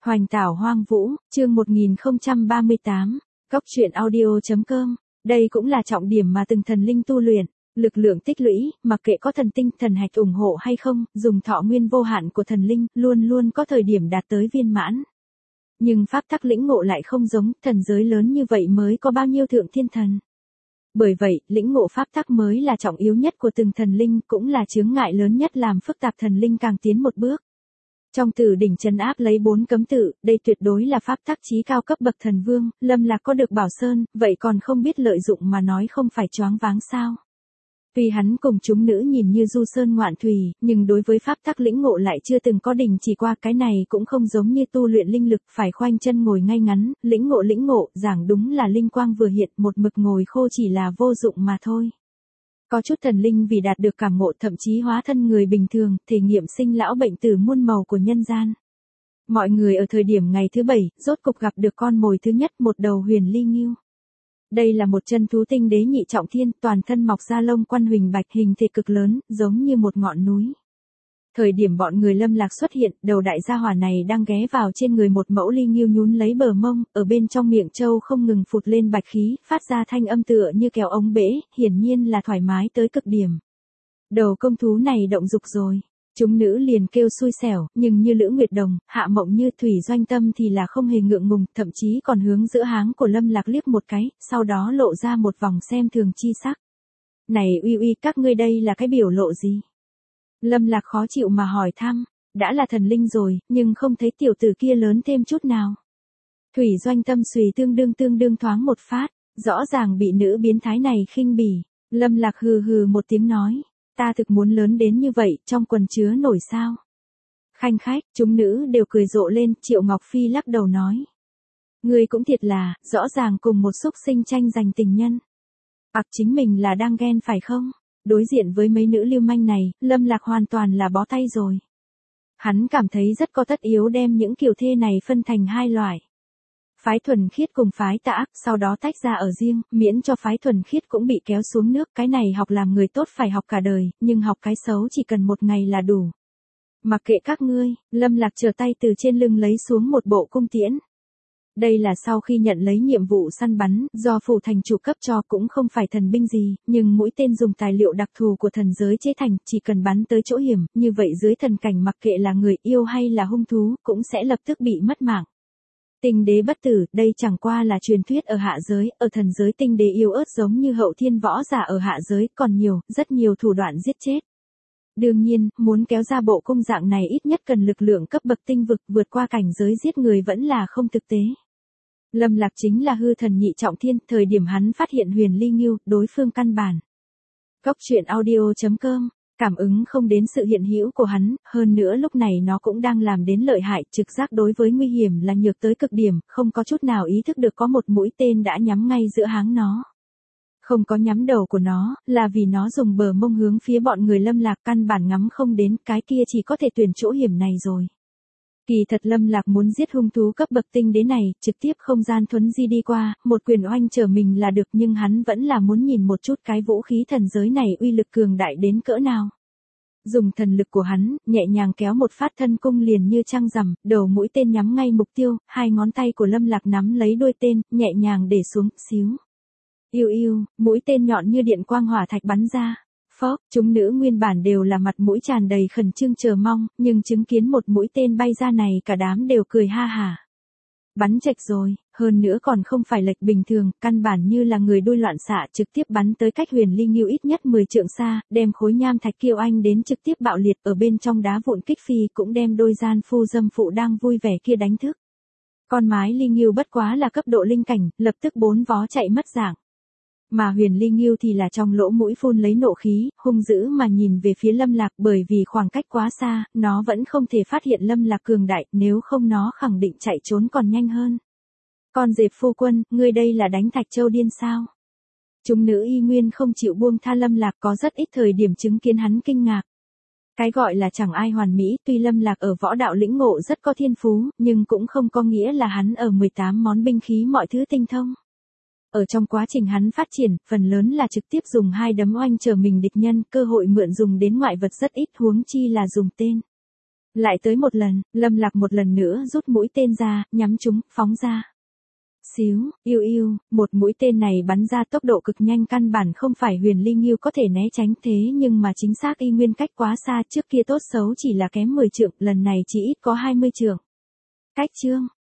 Hoành tảo hoang vũ, chương 1038, Cóc truyện audio.com. Đây cũng là trọng điểm mà từng thần linh tu luyện, lực lượng tích lũy, mặc kệ có thần tinh, thần hạch ủng hộ hay không, dùng thọ nguyên vô hạn của thần linh, luôn luôn có thời điểm đạt tới viên mãn. Nhưng pháp tắc lĩnh ngộ lại không giống, thần giới lớn như vậy mới có bao nhiêu thượng thiên thần. Bởi vậy, lĩnh ngộ pháp tắc mới là trọng yếu nhất của từng thần linh, cũng là chướng ngại lớn nhất làm phức tạp thần linh càng tiến một bước. Trong Tử đỉnh trấn áp lấy 4 cấm tự, đây tuyệt đối là pháp tắc chí cao cấp bậc thần vương, Lâm Lạc có được Bảo Sơn, vậy còn không biết lợi dụng mà nói không phải choáng váng sao? Tuy hắn cùng chúng nữ nhìn như du sơn ngoạn thủy, nhưng đối với pháp tắc lĩnh ngộ lại chưa từng có đình chỉ qua, cái này cũng không giống như tu luyện linh lực, phải khoanh chân ngồi ngay ngắn, lĩnh ngộ, giảng đúng là linh quang vừa hiện, một mực ngồi khô chỉ là vô dụng mà thôi. Có chút thần linh vì đạt được cảm ngộ thậm chí hóa thân người bình thường, thể nghiệm sinh lão bệnh tử muôn màu của nhân gian. Mọi người ở thời điểm ngày thứ 7, rốt cục gặp được con mồi thứ nhất, một đầu huyền ly ngưu. Đây là một chân thú tinh đế nhị trọng thiên, toàn thân mọc ra lông quan huỳnh bạch, hình thể cực lớn, giống như một ngọn núi. Thời điểm bọn người Lâm Lạc xuất hiện, đầu đại gia hỏa này đang ghé vào trên người một mẫu ly ngưu nhún lấy bờ mông, ở bên trong miệng trâu không ngừng phụt lên bạch khí, phát ra thanh âm tựa như kéo ống bể, hiển nhiên là thoải mái tới cực điểm. Đầu công thú này động dục rồi. Chúng nữ liền kêu xui xẻo, nhưng như Lữ Nguyệt Đồng, Hạ Mộng Như, Thủy Doanh Tâm thì là không hề ngượng ngùng, thậm chí còn hướng giữa háng của Lâm Lạc liếc một cái, sau đó lộ ra một vòng xem thường chi sắc. Này uy, các ngươi đây là cái biểu lộ gì? Lâm Lạc khó chịu mà hỏi thăm, đã là thần linh rồi, nhưng không thấy tiểu tử kia lớn thêm chút nào. Thủy Doanh Tâm xùy tương đương thoáng một phát, rõ ràng bị nữ biến thái này khinh bỉ. Lâm Lạc hừ một tiếng nói, ta thực muốn lớn đến như vậy, trong quần chứa nổi sao? Khanh khách, chúng nữ đều cười rộ lên, Triệu Ngọc Phi lắc đầu nói. Ngươi cũng thiệt là, rõ ràng cùng một xúc sinh tranh giành tình nhân. Chính mình là đang ghen phải không? Đối diện với mấy nữ lưu manh này, Lâm Lạc hoàn toàn là bó tay rồi. Hắn cảm thấy rất có tất yếu đem những kiều thê này phân thành hai loại. Phái thuần khiết cùng phái tà ác, sau đó tách ra ở riêng, miễn cho phái thuần khiết cũng bị kéo xuống nước, cái này học làm người tốt phải học cả đời, nhưng học cái xấu chỉ cần một ngày là đủ. Mặc kệ các ngươi, Lâm Lạc trở tay từ trên lưng lấy xuống một bộ cung tiễn. Đây là sau khi nhận lấy nhiệm vụ săn bắn, do phủ thành chủ cấp cho, cũng không phải thần binh gì, nhưng mũi tên dùng tài liệu đặc thù của thần giới chế thành, chỉ cần bắn tới chỗ hiểm, như vậy dưới thần cảnh mặc kệ là người yêu hay là hung thú, cũng sẽ lập tức bị mất mạng. Tinh đế bất tử, đây chẳng qua là truyền thuyết ở hạ giới, ở thần giới tinh đế yếu ớt giống như hậu thiên võ giả ở hạ giới, còn rất nhiều thủ đoạn giết chết. Đương nhiên, muốn kéo ra bộ cung dạng này ít nhất cần lực lượng cấp bậc tinh vực, vượt qua cảnh giới giết người vẫn là không thực tế. Lâm Lạc chính là hư thần nhị trọng thiên, thời điểm hắn phát hiện huyền ly ngưu, đối phương căn bản. Cóc truyện audio.com, cảm ứng không đến sự hiện hữu của hắn, hơn nữa lúc này nó cũng đang làm đến lợi hại, trực giác đối với nguy hiểm là nhược tới cực điểm, không có chút nào ý thức được có một mũi tên đã nhắm ngay giữa háng nó. Không có nhắm đầu của nó, là vì nó dùng bờ mông hướng phía bọn người Lâm Lạc, căn bản ngắm không đến, cái kia chỉ có thể tuyển chỗ hiểm này rồi. Kỳ thật Lâm Lạc muốn giết hung thú cấp bậc tinh đế này, trực tiếp không gian thuấn di đi qua, một quyền oanh trở mình là được, nhưng hắn vẫn là muốn nhìn một chút cái vũ khí thần giới này uy lực cường đại đến cỡ nào. Dùng thần lực của hắn, nhẹ nhàng kéo một phát thân cung liền như trăng rằm, đầu mũi tên nhắm ngay mục tiêu, hai ngón tay của Lâm Lạc nắm lấy đuôi tên, nhẹ nhàng để xuống, xíu. Yêu, mũi tên nhọn như điện quang hỏa thạch bắn ra. Phốc, chúng nữ nguyên bản đều là mặt mũi tràn đầy khẩn trương chờ mong, nhưng chứng kiến một mũi tên bay ra này cả đám đều cười ha hả. Bắn chệch rồi, hơn nữa còn không phải lệch bình thường, căn bản như là người đuôi loạn xạ, trực tiếp bắn tới cách huyền ly ngưu ít nhất 10 trượng xa, đem khối nham thạch kiêu anh đến trực tiếp bạo liệt, ở bên trong đá vụn kích phi cũng đem đôi gian phu dâm phụ đang vui vẻ kia đánh thức. Con mái ly ngưu bất quá là cấp độ linh cảnh, lập tức 4 vó chạy mất dạng. Mà huyền ly ngưu thì là trong lỗ mũi phun lấy nộ khí, hung dữ mà nhìn về phía Lâm Lạc, bởi vì khoảng cách quá xa, nó vẫn không thể phát hiện Lâm Lạc cường đại, nếu không nó khẳng định chạy trốn còn nhanh hơn. Con dẹp phu quân, ngươi đây là đánh Thạch Châu điên sao? Chúng nữ y nguyên không chịu buông tha Lâm Lạc, có rất ít thời điểm chứng kiến hắn kinh ngạc. Cái gọi là chẳng ai hoàn mỹ, tuy Lâm Lạc ở võ đạo lĩnh ngộ rất có thiên phú, nhưng cũng không có nghĩa là hắn ở 18 món binh khí mọi thứ tinh thông. Ở trong quá trình hắn phát triển, phần lớn là trực tiếp dùng hai đấm oanh trở mình địch nhân, cơ hội mượn dùng đến ngoại vật rất ít, huống chi là dùng tên. Lại tới một lần, Lâm Lạc một lần nữa rút mũi tên ra, nhắm chúng, phóng ra. Xíu, yêu yêu, một mũi tên này bắn ra tốc độ cực nhanh, căn bản không phải Huyền Ly Nghiêu có thể né tránh, thế nhưng mà chính xác y nguyên cách quá xa, trước kia tốt xấu chỉ là kém 10 trượng, lần này chỉ ít có 20 trượng. Cách chương,